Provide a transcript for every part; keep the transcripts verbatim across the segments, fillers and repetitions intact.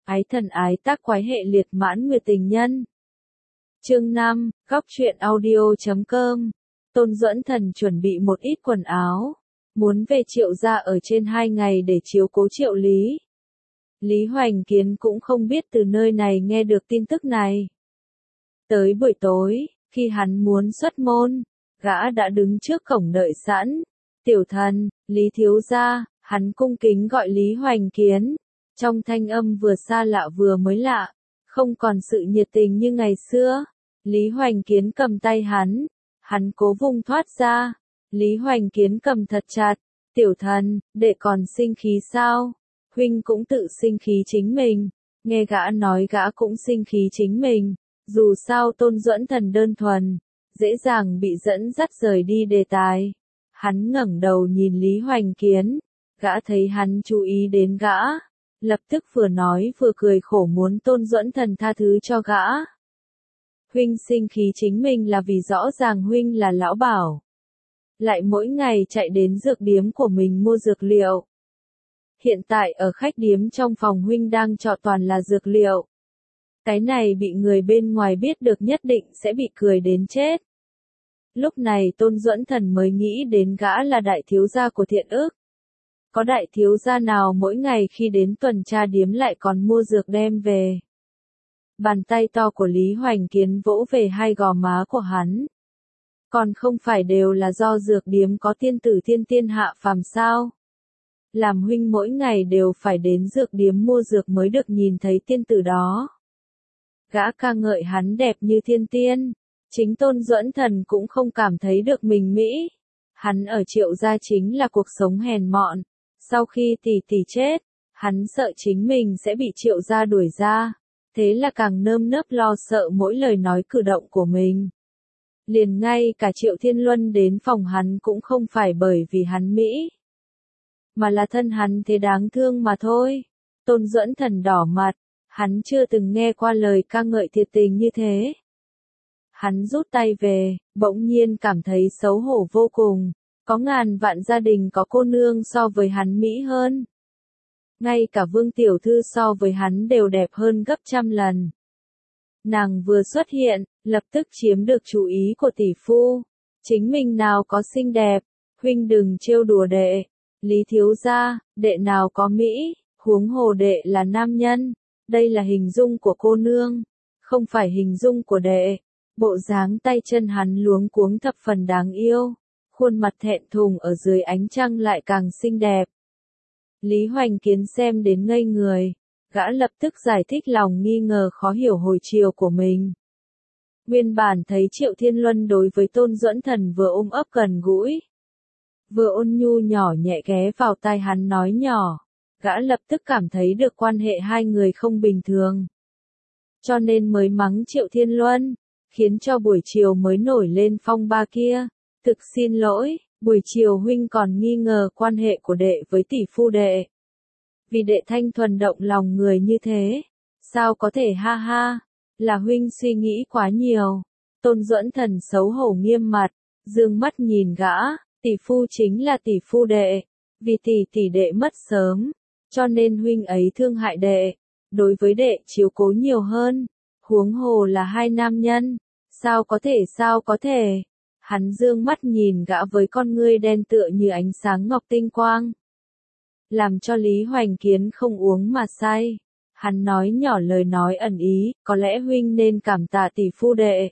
Ái thần ái tác quái hệ liệt mãn nguyệt tình nhân. Chương năm, góc truyện audio chấm com. Tôn Duẫn Thần chuẩn bị một ít quần áo, muốn về Triệu gia ở trên hai ngày để chiếu cố Triệu Lý. Lý Hoành Kiến cũng không biết từ nơi này nghe được tin tức này. Tới buổi tối, khi hắn muốn xuất môn, gã đã đứng trước cổng đợi sẵn. Tiểu thần, Lý thiếu gia, hắn cung kính gọi Lý Hoành Kiến. Trong thanh âm vừa xa lạ vừa mới lạ, không còn sự nhiệt tình như ngày xưa. Lý Hoành Kiến cầm tay hắn, hắn cố vùng thoát ra. Lý Hoành Kiến cầm thật chặt. Tiểu thần, đệ còn sinh khí sao? Huynh cũng tự sinh khí chính mình. Nghe gã nói gã cũng sinh khí chính mình. Dù sao Tôn Duẫn Thần đơn thuần, dễ dàng bị dẫn dắt rời đi đề tài. Hắn ngẩng đầu nhìn Lý Hoành Kiến, gã thấy hắn chú ý đến gã, lập tức vừa nói vừa cười khổ muốn Tôn Duẫn Thần tha thứ cho gã. Huynh sinh khí chính mình là vì rõ ràng huynh là lão bảo, lại mỗi ngày chạy đến dược điếm của mình mua dược liệu. Hiện tại ở khách điếm trong phòng huynh đang chọn toàn là dược liệu. Cái này bị người bên ngoài biết được nhất định sẽ bị cười đến chết. Lúc này Tôn Duẫn Thần mới nghĩ đến gã là đại thiếu gia của Thiện Ức. Có đại thiếu gia nào mỗi ngày khi đến tuần tra điếm lại còn mua dược đem về. Bàn tay to của Lý Hoành Kiến vỗ về hai gò má của hắn. Còn không phải đều là do dược điếm có tiên tử thiên tiên hạ phàm sao? Làm huynh mỗi ngày đều phải đến dược điếm mua dược mới được nhìn thấy tiên tử đó. Gã ca ngợi hắn đẹp như thiên tiên. Chính Tôn Duẫn Thần cũng không cảm thấy được mình mỹ. Hắn ở Triệu gia chính là cuộc sống hèn mọn. Sau khi tỷ tỷ chết, hắn sợ chính mình sẽ bị Triệu gia đuổi ra. Thế là càng nơm nớp lo sợ mỗi lời nói cử động của mình. Liền ngay cả Triệu Thiên Luân đến phòng hắn cũng không phải bởi vì hắn mỹ, mà là thân hắn thế đáng thương mà thôi. Tôn Duẫn Thần đỏ mặt, hắn chưa từng nghe qua lời ca ngợi thiệt tình như thế. Hắn rút tay về, bỗng nhiên cảm thấy xấu hổ vô cùng. Có ngàn vạn gia đình có cô nương so với hắn mỹ hơn. Ngay cả Vương Tiểu Thư so với hắn đều đẹp hơn gấp trăm lần. Nàng vừa xuất hiện, lập tức chiếm được chú ý của tỷ phu. Chính mình nào có xinh đẹp, huynh đừng trêu đùa đệ. Lý thiếu gia, đệ nào có mỹ, huống hồ đệ là nam nhân. Đây là hình dung của cô nương, không phải hình dung của đệ. Bộ dáng tay chân hắn luống cuống thập phần đáng yêu, khuôn mặt thẹn thùng ở dưới ánh trăng lại càng xinh đẹp. Lý Hoành Kiến xem đến ngây người, gã lập tức giải thích lòng nghi ngờ khó hiểu hồi chiều của mình. Nguyên bản thấy Triệu Thiên Luân đối với Tôn Duẫn Thần vừa ôm ấp gần gũi, vừa ôn nhu nhỏ nhẹ ghé vào tai hắn nói nhỏ, gã lập tức cảm thấy được quan hệ hai người không bình thường. Cho nên mới mắng Triệu Thiên Luân, khiến cho buổi chiều mới nổi lên phong ba kia. Thực xin lỗi, buổi chiều huynh còn nghi ngờ quan hệ của đệ với tỷ phu đệ. Vì đệ thanh thuần động lòng người như thế, sao có thể ha ha, là huynh suy nghĩ quá nhiều. Tôn Duẫn Thần xấu hổ nghiêm mặt, dương mắt nhìn gã, tỷ phu chính là tỷ phu đệ, vì tỷ tỷ đệ mất sớm, cho nên huynh ấy thương hại đệ, đối với đệ chiếu cố nhiều hơn. Huống hồ là hai nam nhân, sao có thể sao có thể. Hắn dương mắt nhìn gã với con ngươi đen tựa như ánh sáng ngọc tinh quang. Làm cho Lý Hoành Kiến không uống mà say. Hắn nói nhỏ lời nói ẩn ý, có lẽ huynh nên cảm tạ tỷ phu đệ.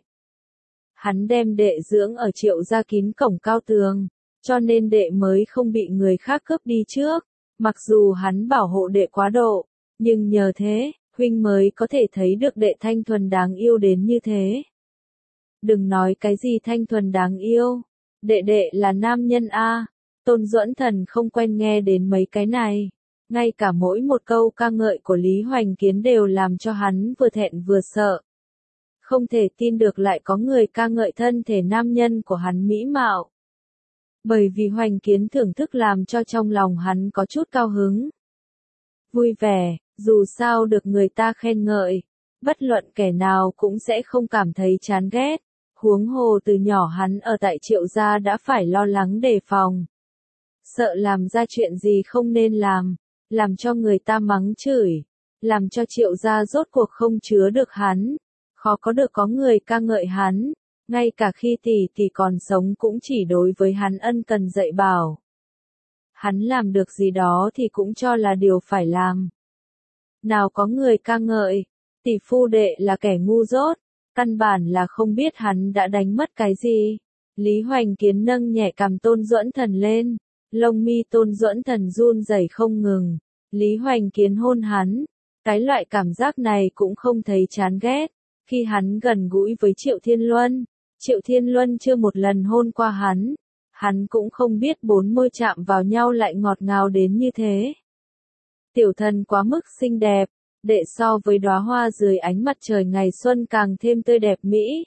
Hắn đem đệ dưỡng ở Triệu gia kín cổng cao tường, cho nên đệ mới không bị người khác cướp đi trước. Mặc dù hắn bảo hộ đệ quá độ, nhưng nhờ thế, huynh mới có thể thấy được đệ thanh thuần đáng yêu đến như thế. Đừng nói cái gì thanh thuần đáng yêu, đệ đệ là nam nhân a. Tôn Duẫn Thần không quen nghe đến mấy cái này, ngay cả mỗi một câu ca ngợi của Lý Hoành Kiến đều làm cho hắn vừa thẹn vừa sợ. Không thể tin được lại có người ca ngợi thân thể nam nhân của hắn mỹ mạo. Bởi vì Hoành Kiến thưởng thức làm cho trong lòng hắn có chút cao hứng, vui vẻ. Dù sao được người ta khen ngợi, bất luận kẻ nào cũng sẽ không cảm thấy chán ghét. Huống hồ từ nhỏ hắn ở tại Triệu gia đã phải lo lắng đề phòng, sợ làm ra chuyện gì không nên làm, làm cho người ta mắng chửi. làm cho Triệu gia rốt cuộc không chứa được hắn, khó có được có người ca ngợi hắn, ngay cả khi tỷ tỷ còn sống cũng chỉ đối với hắn ân cần dạy bảo. Hắn làm được gì đó thì cũng cho là điều phải làm. Nào có người ca ngợi, tỷ phu đệ là kẻ ngu dốt, căn bản là không biết hắn đã đánh mất cái gì. Lý Hoành Kiến nâng nhẹ cằm Tôn Duẫn Thần lên, lông mi Tôn Duẫn Thần run rẩy không ngừng. Lý Hoành Kiến hôn hắn, cái loại cảm giác này cũng không thấy chán ghét. Khi hắn gần gũi với Triệu Thiên Luân, Triệu Thiên Luân chưa một lần hôn qua hắn, hắn cũng không biết bốn môi chạm vào nhau lại ngọt ngào đến như thế. Tiểu thần quá mức xinh đẹp, đệ so với đóa hoa dưới ánh mặt trời ngày xuân càng thêm tươi đẹp mỹ.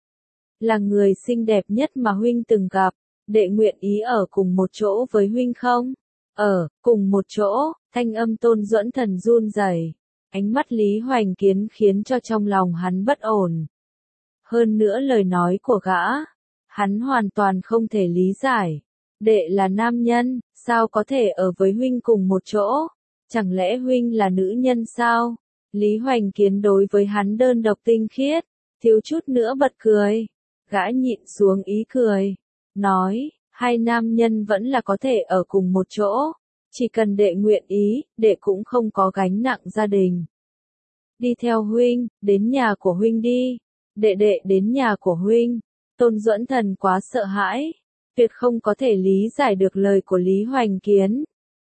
Là người xinh đẹp nhất mà huynh từng gặp, đệ nguyện ý ở cùng một chỗ với huynh không? Ở, cùng một chỗ, thanh âm Tôn Duẫn Thần run rẩy. Ánh mắt Lý Hoành Kiến khiến cho trong lòng hắn bất ổn. Hơn nữa lời nói của gã, hắn hoàn toàn không thể lý giải. Đệ là nam nhân, sao có thể ở với huynh cùng một chỗ? Chẳng lẽ huynh là nữ nhân sao? Lý Hoành Kiến đối với hắn đơn độc tinh khiết, thiếu chút nữa bật cười. Gã nhịn xuống ý cười, nói, hai nam nhân vẫn là có thể ở cùng một chỗ. Chỉ cần đệ nguyện ý, đệ cũng không có gánh nặng gia đình. Đi theo huynh, đến nhà của huynh đi. Đệ đệ đến nhà của huynh. Tôn Duẫn Thần quá sợ hãi, tuyệt không có thể lý giải được lời của Lý Hoành Kiến.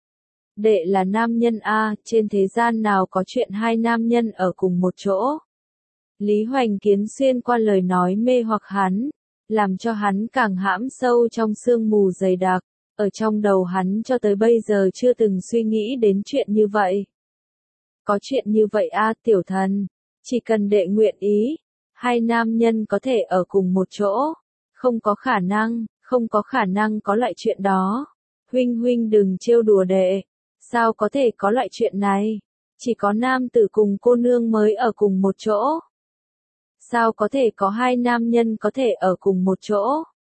Đệ là nam nhân a, trên thế gian nào có chuyện hai nam nhân ở cùng một chỗ. Lý Hoành Kiến xuyên qua lời nói mê hoặc hắn, làm cho hắn càng hãm sâu trong sương mù dày đặc. Ở trong đầu hắn cho tới bây giờ chưa từng suy nghĩ đến chuyện như vậy. Có chuyện như vậy a, tiểu thần, chỉ cần đệ nguyện ý, hai nam nhân có thể ở cùng một chỗ. Không có khả năng, không có khả năng có loại chuyện đó. Huynh huynh đừng trêu đùa đệ, sao có thể có loại chuyện này? Chỉ có nam tử cùng cô nương mới ở cùng một chỗ. Sao có thể có hai nam nhân có thể ở cùng một chỗ?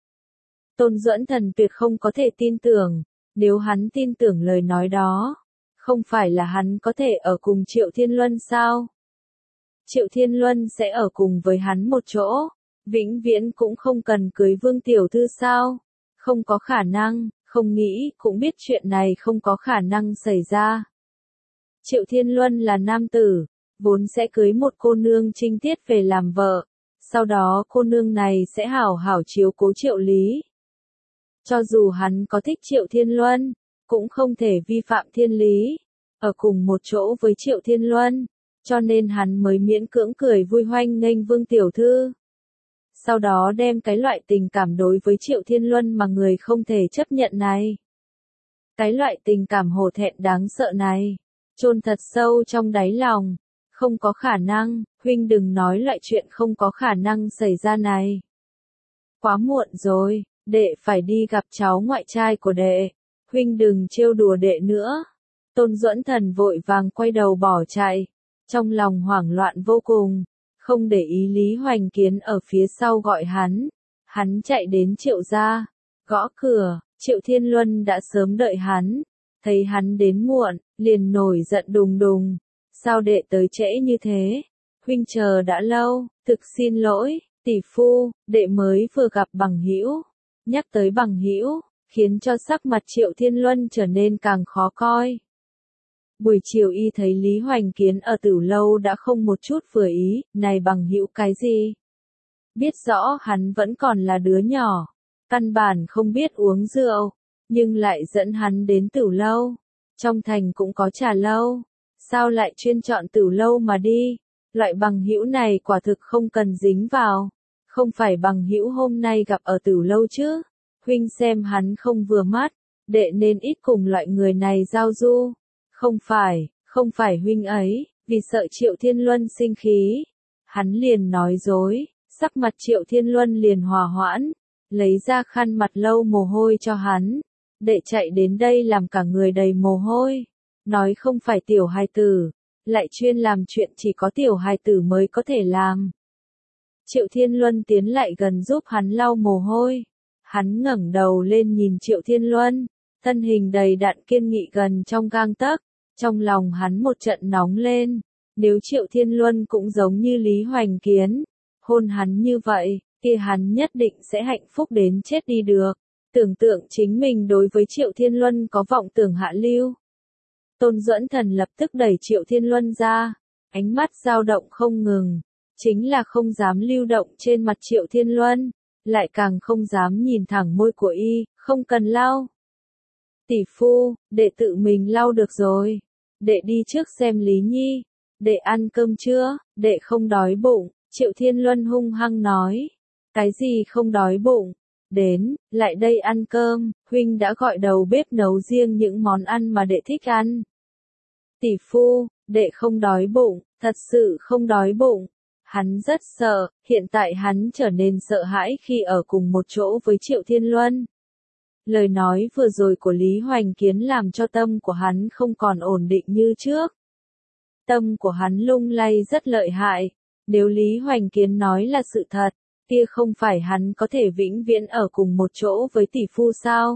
Tôn Duẫn Thần tuyệt không có thể tin tưởng, nếu hắn tin tưởng lời nói đó, không phải là hắn có thể ở cùng Triệu Thiên Luân sao? Triệu Thiên Luân sẽ ở cùng với hắn một chỗ, vĩnh viễn cũng không cần cưới Vương tiểu thư sao? Không có khả năng, không nghĩ, cũng biết chuyện này không có khả năng xảy ra. Triệu Thiên Luân là nam tử, vốn sẽ cưới một cô nương trinh tiết về làm vợ, sau đó cô nương này sẽ hảo hảo chiếu cố Triệu Lý. Cho dù hắn có thích Triệu Thiên Luân, cũng không thể vi phạm thiên lý, ở cùng một chỗ với Triệu Thiên Luân, cho nên hắn mới miễn cưỡng cười vui hoanh nghênh Vương tiểu thư. Sau đó đem cái loại tình cảm đối với Triệu Thiên Luân mà người không thể chấp nhận này. Cái loại tình cảm hổ thẹn đáng sợ này, chôn thật sâu trong đáy lòng. Không có khả năng, huynh đừng nói loại chuyện không có khả năng xảy ra này. Quá muộn rồi, đệ phải đi gặp cháu ngoại trai của đệ. Huynh đừng trêu đùa đệ nữa. Tôn Duẫn Thần vội vàng quay đầu bỏ chạy, trong lòng hoảng loạn vô cùng, không để ý Lý Hoành Kiến ở phía sau gọi hắn. Hắn chạy đến Triệu gia, gõ cửa, Triệu Thiên Luân đã sớm đợi hắn, thấy hắn đến muộn, liền nổi giận đùng đùng. Sao đệ tới trễ như thế? Huynh chờ đã lâu, thực xin lỗi, tỷ phu, đệ mới vừa gặp bằng hữu. Nhắc tới bằng hữu, khiến cho sắc mặt Triệu Thiên Luân trở nên càng khó coi. Buổi chiều y thấy Lý Hoành Kiến ở Tử Lâu đã không một chút vừa ý, này bằng hữu cái gì? Biết rõ hắn vẫn còn là đứa nhỏ, căn bản không biết uống rượu, nhưng lại dẫn hắn đến Tử Lâu. Trong thành cũng có trà lâu, sao lại chuyên chọn Tử Lâu mà đi? Loại bằng hữu này quả thực không cần dính vào. Không phải bằng hữu hôm nay gặp ở Tử Lâu chứ? Huynh xem hắn không vừa mắt, đệ nên ít cùng loại người này giao du. Không phải, không phải huynh ấy, vì sợ Triệu Thiên Luân sinh khí. Hắn liền nói dối, sắc mặt Triệu Thiên Luân liền hòa hoãn, lấy ra khăn mặt lâu mồ hôi cho hắn. Đệ chạy đến đây làm cả người đầy mồ hôi, nói không phải tiểu hài tử, lại chuyên làm chuyện chỉ có tiểu hài tử mới có thể làm. Triệu Thiên Luân tiến lại gần giúp hắn lau mồ hôi. Hắn ngẩng đầu lên nhìn Triệu Thiên Luân, thân hình đầy đặn kiên nghị gần trong gang tấc, trong lòng hắn một trận nóng lên. Nếu Triệu Thiên Luân cũng giống như Lý Hoành Kiến, hôn hắn như vậy, kia hắn nhất định sẽ hạnh phúc đến chết đi được. Tưởng tượng chính mình đối với Triệu Thiên Luân có vọng tưởng hạ lưu. Tôn Duẫn Thần lập tức đẩy Triệu Thiên Luân ra, ánh mắt dao động không ngừng, chính là không dám lưu động trên mặt Triệu Thiên Luân, lại càng không dám nhìn thẳng môi của y, không cần lau. Tỷ phu, đệ tự mình lau được rồi, đệ đi trước xem Lý Nhi, đệ ăn cơm chưa, đệ không đói bụng, Triệu Thiên Luân hung hăng nói, cái gì không đói bụng, đến, lại đây ăn cơm, huynh đã gọi đầu bếp nấu riêng những món ăn mà đệ thích ăn. Tỷ phu, đệ không đói bụng, thật sự không đói bụng. Hắn rất sợ, hiện tại hắn trở nên sợ hãi khi ở cùng một chỗ với Triệu Thiên Luân. Lời nói vừa rồi của Lý Hoành Kiến làm cho tâm của hắn không còn ổn định như trước. Tâm của hắn lung lay rất lợi hại, nếu Lý Hoành Kiến nói là sự thật, kia không phải hắn có thể vĩnh viễn ở cùng một chỗ với tỷ phu sao?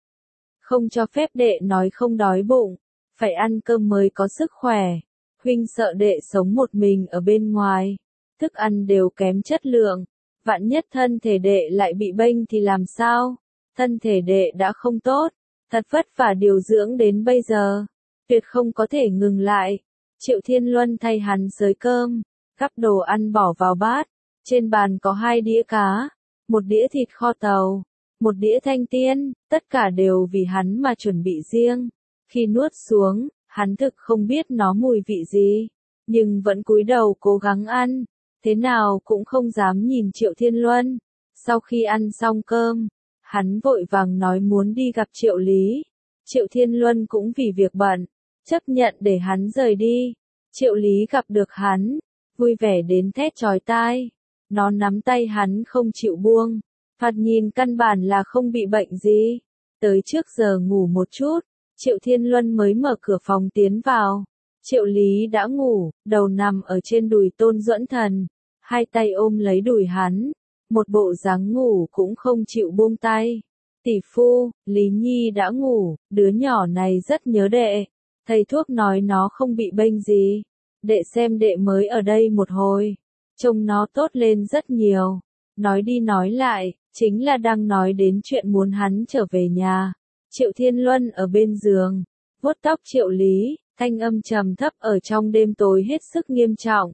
Không cho phép đệ nói không đói bụng, phải ăn cơm mới có sức khỏe. Huynh sợ đệ sống một mình ở bên ngoài, thức ăn đều kém chất lượng, vạn nhất thân thể đệ lại bị bênh thì làm sao? Thân thể đệ đã không tốt, thật vất vả điều dưỡng đến bây giờ, tuyệt không có thể ngừng lại. Triệu Thiên Luân thay hắn xới cơm, gắp đồ ăn bỏ vào bát, trên bàn có hai đĩa cá, một đĩa thịt kho tàu, một đĩa thanh tiên, tất cả đều vì hắn mà chuẩn bị riêng. Khi nuốt xuống, hắn thực không biết nó mùi vị gì, nhưng vẫn cúi đầu cố gắng ăn, thế nào cũng không dám nhìn Triệu Thiên Luân. Sau khi ăn xong cơm, hắn vội vàng nói muốn đi gặp Triệu Lý. Triệu Thiên Luân cũng vì việc bận, chấp nhận để hắn rời đi. Triệu Lý gặp được hắn, vui vẻ đến thét chói tai. Nó nắm tay hắn không chịu buông, thoạt nhìn căn bản là không bị bệnh gì. Tới trước giờ ngủ một chút, Triệu Thiên Luân mới mở cửa phòng tiến vào. Triệu Lý đã ngủ, đầu nằm ở trên đùi Tôn Duẫn Thần, hai tay ôm lấy đùi hắn, một bộ dáng ngủ cũng không chịu buông tay. Tỷ phu, Lý Nhi đã ngủ, đứa nhỏ này rất nhớ đệ. Thầy thuốc nói nó không bị bệnh gì. Đệ xem đệ mới ở đây một hồi, trông nó tốt lên rất nhiều. Nói đi nói lại, chính là đang nói đến chuyện muốn hắn trở về nhà. Triệu Thiên Luân ở bên giường, vuốt tóc Triệu Lý, thanh âm trầm thấp ở trong đêm tối hết sức nghiêm trọng.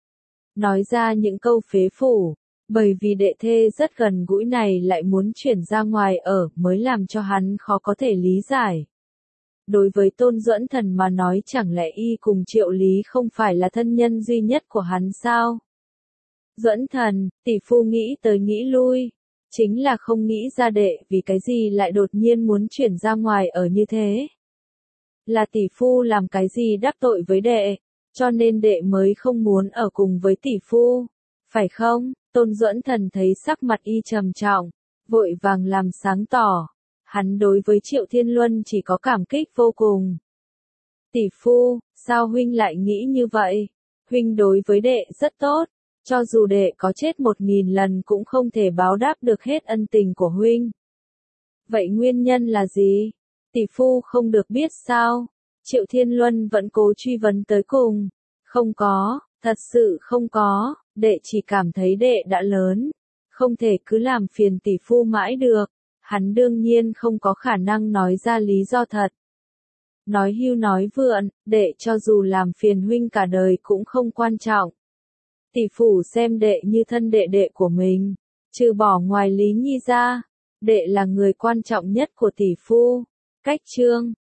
Nói ra những câu phế phủ, bởi vì đệ thê rất gần gũi này lại muốn chuyển ra ngoài ở mới làm cho hắn khó có thể lý giải. Đối với Tôn Duẫn Thần mà nói chẳng lẽ y cùng Triệu Lý không phải là thân nhân duy nhất của hắn sao? Duẫn Thần, tỷ phu nghĩ tới nghĩ lui, chính là không nghĩ ra đệ vì cái gì lại đột nhiên muốn chuyển ra ngoài ở như thế. Là tỷ phu làm cái gì đắc tội với đệ, cho nên đệ mới không muốn ở cùng với tỷ phu, phải không? Tôn Duẫn Thần thấy sắc mặt y trầm trọng, vội vàng làm sáng tỏ. Hắn đối với Triệu Thiên Luân chỉ có cảm kích vô cùng. Tỷ phu, sao huynh lại nghĩ như vậy? Huynh đối với đệ rất tốt, cho dù đệ có chết một nghìn lần cũng không thể báo đáp được hết ân tình của huynh. Vậy nguyên nhân là gì? Tỷ phu không được biết sao? Triệu Thiên Luân vẫn cố truy vấn tới cùng. Không có, thật sự không có, đệ chỉ cảm thấy đệ đã lớn, không thể cứ làm phiền tỷ phu mãi được. Hắn đương nhiên không có khả năng nói ra lý do thật. Nói hưu nói vượn, đệ cho dù làm phiền huynh cả đời cũng không quan trọng. Tỷ phủ xem đệ như thân đệ đệ của mình, trừ bỏ ngoài Lý Nhi ra, đệ là người quan trọng nhất của tỷ phu. Cách chương